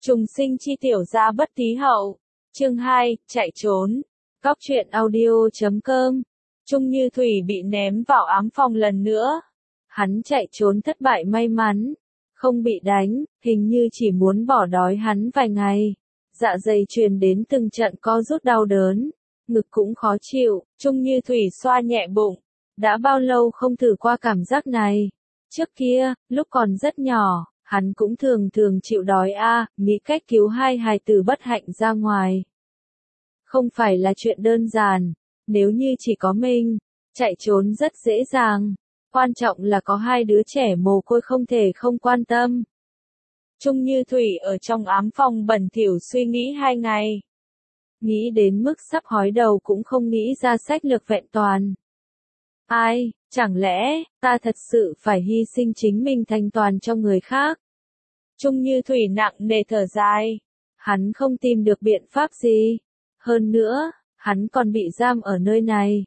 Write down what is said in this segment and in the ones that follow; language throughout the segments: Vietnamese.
Trùng sinh chi tiểu gia bất tí hậu. Chương 2, chạy trốn. Góc truyện audio.com. Trung Như Thủy bị ném vào ám phòng lần nữa. Hắn chạy trốn thất bại may mắn. Không bị đánh, hình như chỉ muốn bỏ đói hắn vài ngày. Dạ dày truyền đến từng trận co rút đau đớn. Ngực cũng khó chịu, Trung Như Thủy xoa nhẹ bụng. Đã bao lâu không thử qua cảm giác này. Trước kia, lúc còn rất nhỏ, hắn cũng thường chịu đói nghĩ cách cứu hai hài tử bất hạnh ra ngoài. Không phải là chuyện đơn giản, nếu như chỉ có mình, chạy trốn rất dễ dàng. Quan trọng là có hai đứa trẻ mồ côi không thể không quan tâm. Trung Như Thủy ở trong ám phòng bẩn thỉu suy nghĩ 2 ngày. Nghĩ đến mức sắp hói đầu cũng không nghĩ ra sách lược vẹn toàn. Chẳng lẽ, ta thật sự phải hy sinh chính mình thành toàn cho người khác? Trung Như Thủy nặng nề thở dài. Hắn không tìm được biện pháp gì. Hơn nữa, hắn còn bị giam ở nơi này.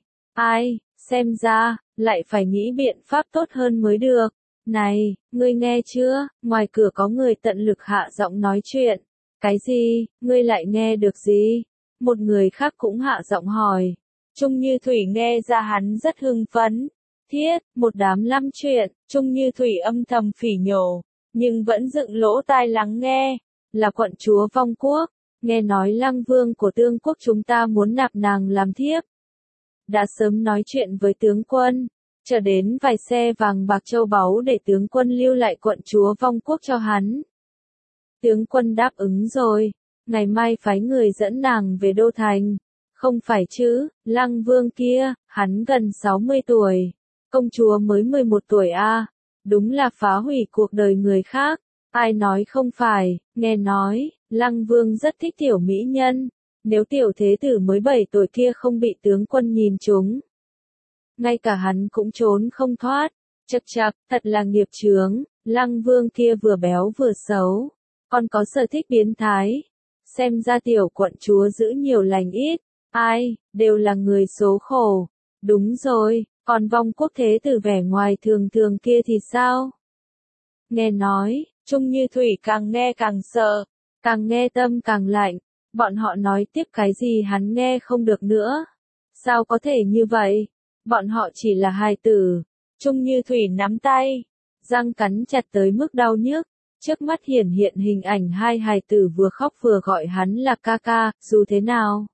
Xem ra, lại phải nghĩ biện pháp tốt hơn mới được. Này, ngươi nghe chưa, ngoài cửa có người tận lực hạ giọng nói chuyện. Cái gì, ngươi lại nghe được gì? Một người khác cũng hạ giọng hỏi. Trung Như Thủy nghe ra hắn rất hưng phấn. Thiết, một đám lắm chuyện, Trung Như Thủy âm thầm phỉ nhổ, nhưng vẫn dựng lỗ tai lắng nghe. Là quận chúa Vong Quốc, nghe nói Lăng Vương của Tương Quốc chúng ta muốn nạp nàng làm thiếp. Đã sớm nói chuyện với tướng quân, chờ đến vài xe vàng bạc châu báu để tướng quân lưu lại quận chúa Vong Quốc cho hắn. Tướng quân đáp ứng rồi, ngày mai phái người dẫn nàng về Đô Thành. Không phải chứ, Lăng Vương kia, hắn gần 60 tuổi, công chúa mới 11 tuổi đúng là phá hủy cuộc đời người khác. Ai nói không phải, nghe nói, Lăng Vương rất thích tiểu mỹ nhân, nếu tiểu thế tử mới 7 tuổi kia không bị tướng quân nhìn trúng. Ngay cả hắn cũng trốn không thoát, chậc, thật là nghiệp chướng, Lăng Vương kia vừa béo vừa xấu, còn có sở thích biến thái. Xem ra tiểu quận chúa giữ nhiều lành ít, đều là người số khổ. Đúng rồi, còn Vong Quốc thế tử vẻ ngoài thường kia thì sao? Nghe nói, Trung Như Thủy càng nghe càng sợ, càng nghe tâm càng lạnh, bọn họ nói tiếp cái gì hắn nghe không được nữa. Sao có thể như vậy? Bọn họ chỉ là hài tử. Trung Như Thủy nắm tay, răng cắn chặt tới mức đau nhức. Trước mắt hiển hiện hình ảnh hai hài tử vừa khóc vừa gọi hắn là ca ca, dù thế nào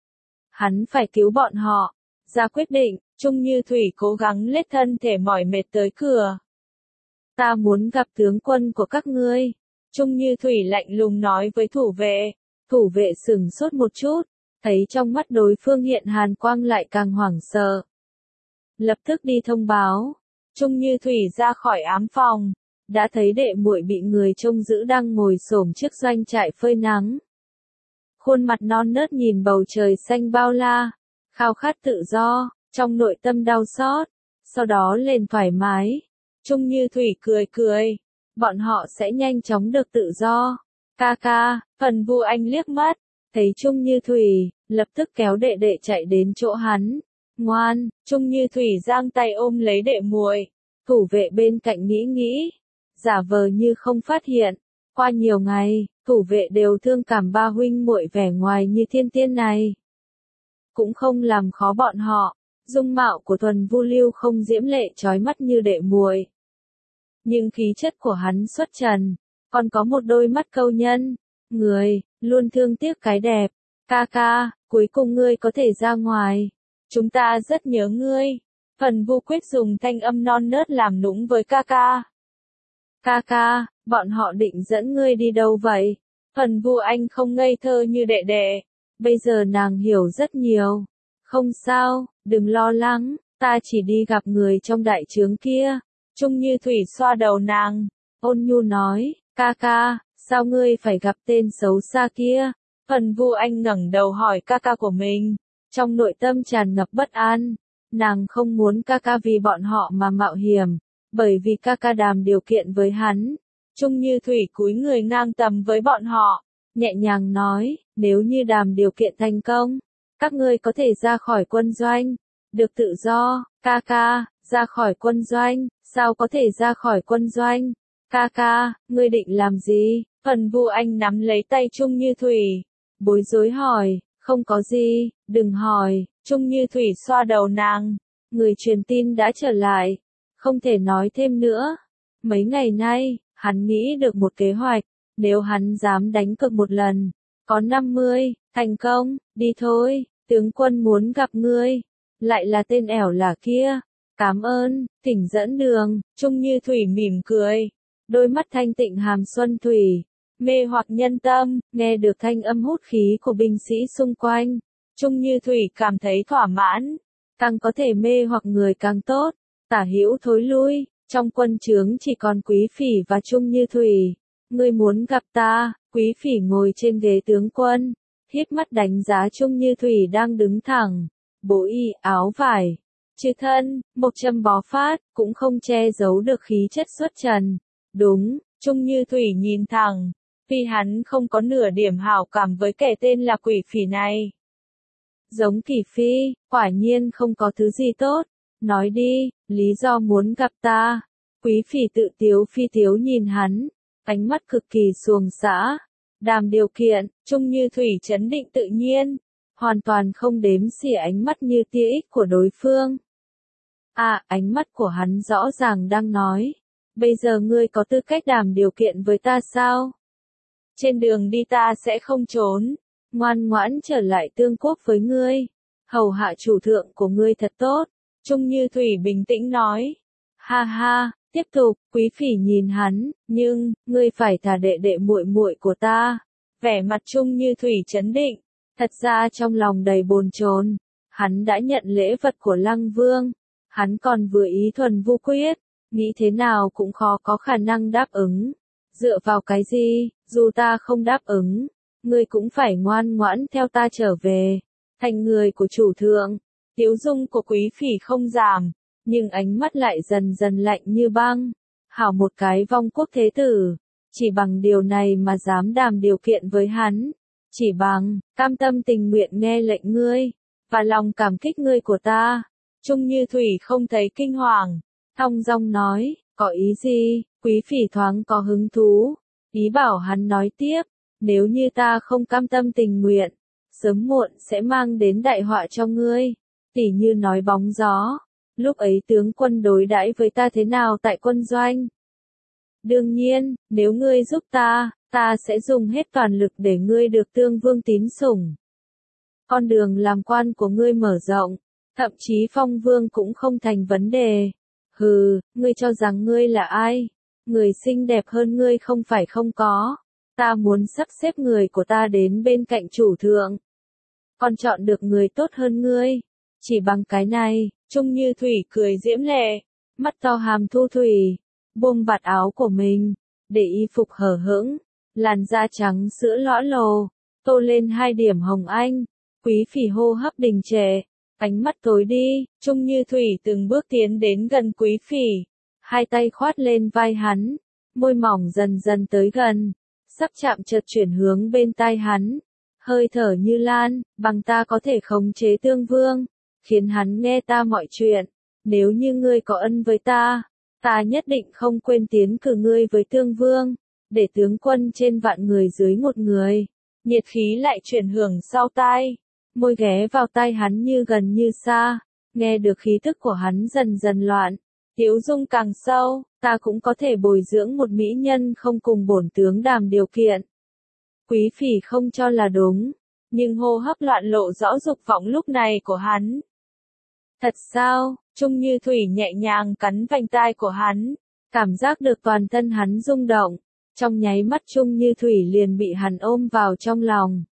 hắn phải cứu bọn họ. Ra quyết định, Trung Như Thủy cố gắng lết thân thể mỏi mệt tới cửa. Ta muốn gặp tướng quân của các ngươi. Trung Như Thủy lạnh lùng nói với thủ vệ. Thủ vệ sửng sốt một chút, thấy trong mắt đối phương hiện hàn quang lại càng hoảng sợ. Lập tức đi thông báo. Trung Như Thủy ra khỏi ám phòng, đã thấy đệ muội bị người trông giữ đang ngồi xổm trước doanh trại phơi nắng. Khuôn mặt non nớt nhìn bầu trời xanh bao la, khao khát tự do, trong nội tâm đau xót, sau đó lên thoải mái. Trung Như Thủy cười, bọn họ sẽ nhanh chóng được tự do. Ca, Phần Vu Anh liếc mắt, thấy Trung Như Thủy, lập tức kéo đệ đệ chạy đến chỗ hắn. Ngoan, Trung Như Thủy giang tay ôm lấy đệ muội. Thủ vệ bên cạnh nghĩ, giả vờ như không phát hiện. Qua nhiều ngày, thủ vệ đều thương cảm ba huynh muội vẻ ngoài như thiên tiên này. Cũng không làm khó bọn họ, dung mạo của Thuần Vu Lưu không diễm lệ chói mắt như đệ muội. Nhưng khí chất của hắn xuất trần, còn có một đôi mắt câu nhân, người, luôn thương tiếc cái đẹp. Ca, cuối cùng ngươi có thể ra ngoài. Chúng ta rất nhớ ngươi. Phần Vu Quyết dùng thanh âm non nớt làm nũng với ca. Ca, bọn họ định dẫn ngươi đi đâu vậy? Phần Vu Anh không ngây thơ như đệ đệ. Bây giờ nàng hiểu rất nhiều. Không sao, đừng lo lắng, ta chỉ đi gặp người trong đại trướng kia. Trung Như Thủy xoa đầu nàng, ôn nhu nói, ca, sao ngươi phải gặp tên xấu xa kia? Phần Vu Anh ngẩng đầu hỏi ca của mình, trong nội tâm tràn ngập bất an. Nàng không muốn ca vì bọn họ mà mạo hiểm, bởi vì ca đàm điều kiện với hắn. Trung Như Thủy cúi người ngang tầm với bọn họ, nhẹ nhàng nói, nếu như đàm điều kiện thành công, các ngươi có thể ra khỏi quân doanh, được tự do. Ca, ra khỏi quân doanh, sao có thể ra khỏi quân doanh? Ca, ngươi định làm gì? Phần Vu Anh nắm lấy tay Trung Như Thủy, bối rối hỏi, không có gì, đừng hỏi. Trung Như Thủy xoa đầu nàng, người truyền tin đã trở lại, không thể nói thêm nữa. Mấy ngày nay, hắn nghĩ được một kế hoạch, nếu hắn dám đánh cược một lần, có 50, thành công, đi thôi, tướng quân muốn gặp ngươi, lại là tên ẻo lả kia. Cảm ơn, thỉnh dẫn đường. Trung Như Thủy mỉm cười, đôi mắt thanh tịnh hàm xuân thủy, mê hoặc nhân tâm. Nghe được thanh âm hút khí của binh sĩ xung quanh, Trung Như Thủy cảm thấy thỏa mãn, càng có thể mê hoặc người càng tốt. Tả hữu thối lui, trong quân trướng chỉ còn Quý Phỉ và Trung Như Thủy. Ngươi muốn gặp ta? Quý Phỉ ngồi trên ghế tướng quân, híp mắt đánh giá Trung Như Thủy đang đứng thẳng, bộ y áo vải chữ thân, một châm bó phát, cũng không che giấu được khí chất xuất trần. Đúng, Trung Như Thủy nhìn thẳng, vì hắn không có nửa điểm hảo cảm với kẻ tên là Quỷ Phỉ này. Giống Kỷ Phi, quả nhiên không có thứ gì tốt. Nói đi, lý do muốn gặp ta. Quý Phỉ tự tiếu phi tiếu nhìn hắn, ánh mắt cực kỳ xuồng xã. Đàm điều kiện, Trung Như Thủy trấn định tự nhiên, hoàn toàn không đếm xỉa ánh mắt như tia ích của đối phương. Ánh mắt của hắn rõ ràng đang nói, bây giờ ngươi có tư cách đàm điều kiện với ta sao? Trên đường đi ta sẽ không trốn, ngoan ngoãn trở lại Tương Quốc với ngươi, hầu hạ chủ thượng của ngươi thật tốt. Trung Như Thủy bình tĩnh nói. Ha ha, tiếp tục. Quý Phỉ nhìn hắn, nhưng ngươi phải thả đệ đệ muội muội của ta. Vẻ mặt Trung Như Thủy trấn định, thật ra trong lòng đầy bồn chồn. Hắn đã nhận lễ vật của Lăng Vương, hắn còn vừa ý thuần vu quyết, nghĩ thế nào cũng khó có khả năng đáp ứng. Dựa vào cái gì, dù ta không đáp ứng, ngươi cũng phải ngoan ngoãn theo ta trở về, thành người của chủ thượng. Tiếu dung của Quý Phỉ không giảm, nhưng ánh mắt lại dần dần lạnh như băng. Hảo một cái vong quốc thế tử, chỉ bằng điều này mà dám đàm điều kiện với hắn, chỉ bằng cam tâm tình nguyện nghe lệnh ngươi, và lòng cảm kích ngươi của ta. Trung Như Thủy không thấy kinh hoàng, thong dong nói, có ý gì? Quý Phỉ thoáng có hứng thú, ý bảo hắn nói tiếp, nếu như ta không cam tâm tình nguyện, sớm muộn sẽ mang đến đại họa cho ngươi. Tỉ như nói bóng gió, lúc ấy tướng quân đối đãi với ta thế nào tại quân doanh? Đương nhiên, nếu ngươi giúp ta, ta sẽ dùng hết toàn lực để ngươi được Tương Vương tín sủng. Con đường làm quan của ngươi mở rộng, thậm chí phong vương cũng không thành vấn đề. Hừ, ngươi cho rằng ngươi là ai? Người xinh đẹp hơn ngươi không phải không có. Ta muốn sắp xếp người của ta đến bên cạnh chủ thượng, còn chọn được người tốt hơn ngươi. Chỉ bằng cái này, Trung Như Thủy cười diễm lệ, mắt to hàm thu thủy, buông vạt áo của mình, để y phục hở hững, làn da trắng sữa lõa lồ, tô lên 2 điểm hồng anh. Quý Phỉ hô hấp đình trệ, ánh mắt tối đi. Trung Như Thủy từng bước tiến đến gần Quý Phỉ, hai tay khoát lên vai hắn, môi mỏng dần dần tới gần, sắp chạm chợt chuyển hướng bên tai hắn, hơi thở như lan, bằng ta có thể khống chế Tương Vương, khiến hắn nghe ta mọi chuyện. Nếu như ngươi có ân với ta, ta nhất định không quên tiến cử ngươi với Tương Vương, để tướng quân trên vạn người dưới một người. Nhiệt khí lại chuyển hưởng sau tai, môi ghé vào tai hắn như gần như xa, nghe được khí tức của hắn dần dần loạn. Tiếu dung càng sâu, ta cũng có thể bồi dưỡng một mỹ nhân không cùng bổn tướng đàm điều kiện. Quý Phỉ không cho là đúng, nhưng hô hấp loạn lộ rõ dục vọng lúc này của hắn. Thật sao? Trung Như Thủy nhẹ nhàng cắn vành tai của hắn, cảm giác được toàn thân hắn rung động. Trong nháy mắt Trung Như Thủy liền bị hắn ôm vào trong lòng.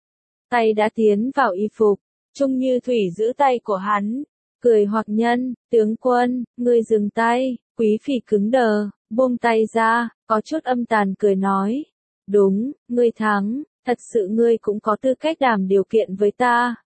Tay đã tiến vào y phục, Trung Như Thủy giữ tay của hắn, cười hoặc nhân, tướng quân, ngươi dừng tay. Quý Phỉ cứng đờ, buông tay ra, có chút âm tàn cười nói. Đúng, ngươi thắng, thật sự ngươi cũng có tư cách đàm điều kiện với ta.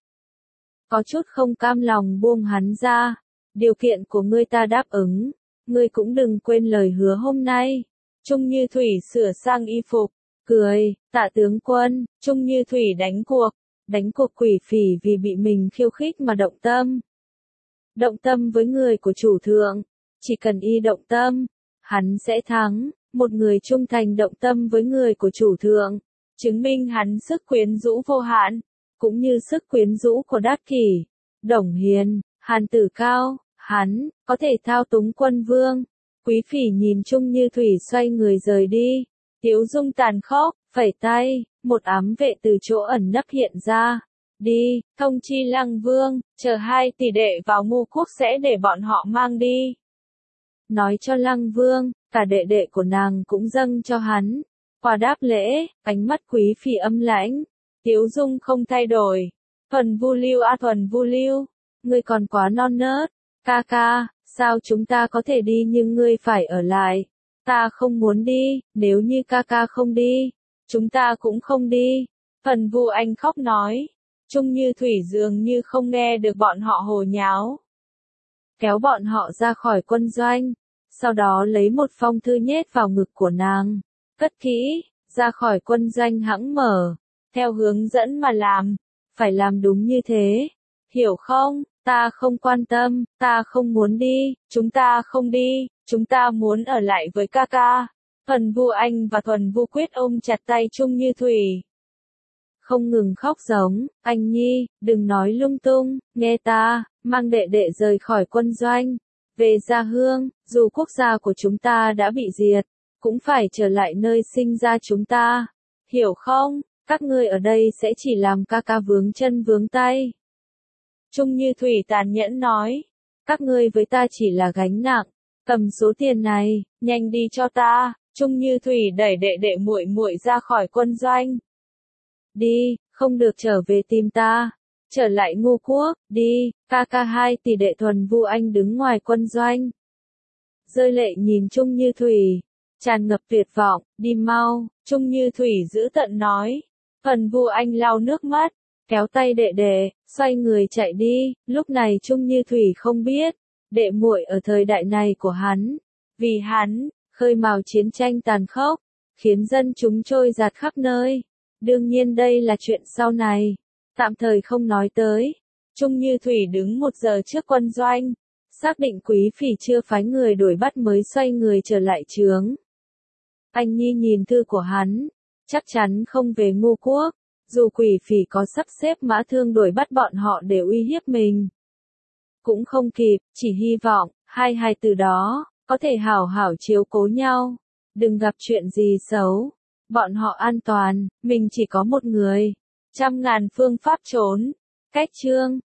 Có chút không cam lòng buông hắn ra, điều kiện của ngươi ta đáp ứng, ngươi cũng đừng quên lời hứa hôm nay. Trung Như Thủy sửa sang y phục, cười, tạ tướng quân. Trung Như Thủy đánh cuộc Quý Phỉ vì bị mình khiêu khích mà động tâm. Động tâm với người của chủ thượng, chỉ cần y động tâm, hắn sẽ thắng. một người trung thành động tâm với người của chủ thượng, chứng minh hắn sức quyến rũ vô hạn, cũng như sức quyến rũ của Đát Kỷ, Đồng Hiền, Hàn Tử Cao, hắn có thể thao túng quân vương. Quý Phỉ nhìn Trung Như Thủy xoay người rời đi, Tiếu Dung tàn khốc, phẩy tay, một ám vệ từ chỗ ẩn nấp hiện ra. Đi, thông chi Lăng Vương, chờ 2 tỷ đệ vào Ngô Quốc sẽ để bọn họ mang đi. Nói cho Lăng Vương, cả đệ đệ của nàng cũng dâng cho hắn. Qua đáp lễ, ánh mắt Quý Phỉ âm lãnh. Tiếu Dung không thay đổi. Thuần Vu Lưu Thuần Vu Lưu, ngươi còn quá non nớt. Ca ca, sao chúng ta có thể đi nhưng ngươi phải ở lại. Ta không muốn đi, nếu như ca ca không đi, chúng ta cũng không đi. Thuần Vu Anh khóc nói. Trung Như Thủy dường như không nghe được bọn họ hồ nháo. Kéo bọn họ ra khỏi quân doanh, sau đó lấy một phong thư nhét vào ngực của nàng, cất kỹ, ra khỏi quân doanh hẵng mở, theo hướng dẫn mà làm, phải làm đúng như thế, hiểu không? Ta không quan tâm, ta không muốn đi, chúng ta không đi, chúng ta muốn ở lại với ca ca. Thuần Vu Anh và Thuần Vu Quyết ôm chặt tay Trung Như Thủy. Không ngừng khóc giống, anh Nhi, đừng nói lung tung, nghe ta, mang đệ đệ rời khỏi quân doanh, về gia hương, dù quốc gia của chúng ta đã bị diệt, cũng phải trở lại nơi sinh ra chúng ta, hiểu không? Các ngươi ở đây sẽ chỉ làm ca ca vướng chân vướng tay. Trung Như Thủy tàn nhẫn nói, các ngươi với ta chỉ là gánh nặng, cầm số tiền này, nhanh đi cho ta. Trung Như Thủy đẩy đệ đệ muội muội ra khỏi quân doanh. Đi, không được trở về tìm ta. Trở lại Ngô Quốc, đi, ca ca 2 tỷ đệ. Thuần Vu Anh đứng ngoài quân doanh, rơi lệ nhìn Trung Như Thủy, tràn ngập tuyệt vọng, đi mau. Trung Như Thủy giữ tợn nói. Thuần Vu Anh lau nước mắt, kéo tay đệ đệ, xoay người chạy đi. Lúc này Trung Như Thủy không biết, đệ muội ở thời đại này của hắn, vì hắn, khơi mào chiến tranh tàn khốc, khiến dân chúng trôi giạt khắp nơi. Đương nhiên đây là chuyện sau này, tạm thời không nói tới. Trung Như Thủy đứng 1 giờ trước quân doanh, xác định Quý Phỉ chưa phái người đuổi bắt mới xoay người trở lại trướng. Anh Nhi nhìn thư của hắn, chắc chắn không về Ngô Quốc, dù Quý Phỉ có sắp xếp mã thương đuổi bắt bọn họ để uy hiếp mình. Cũng không kịp, chỉ hy vọng, hai hài từ đó, có thể hảo hảo chiếu cố nhau, đừng gặp chuyện gì xấu. Bọn họ an toàn, mình chỉ có một người. 100.000 phương pháp trốn. Cách chương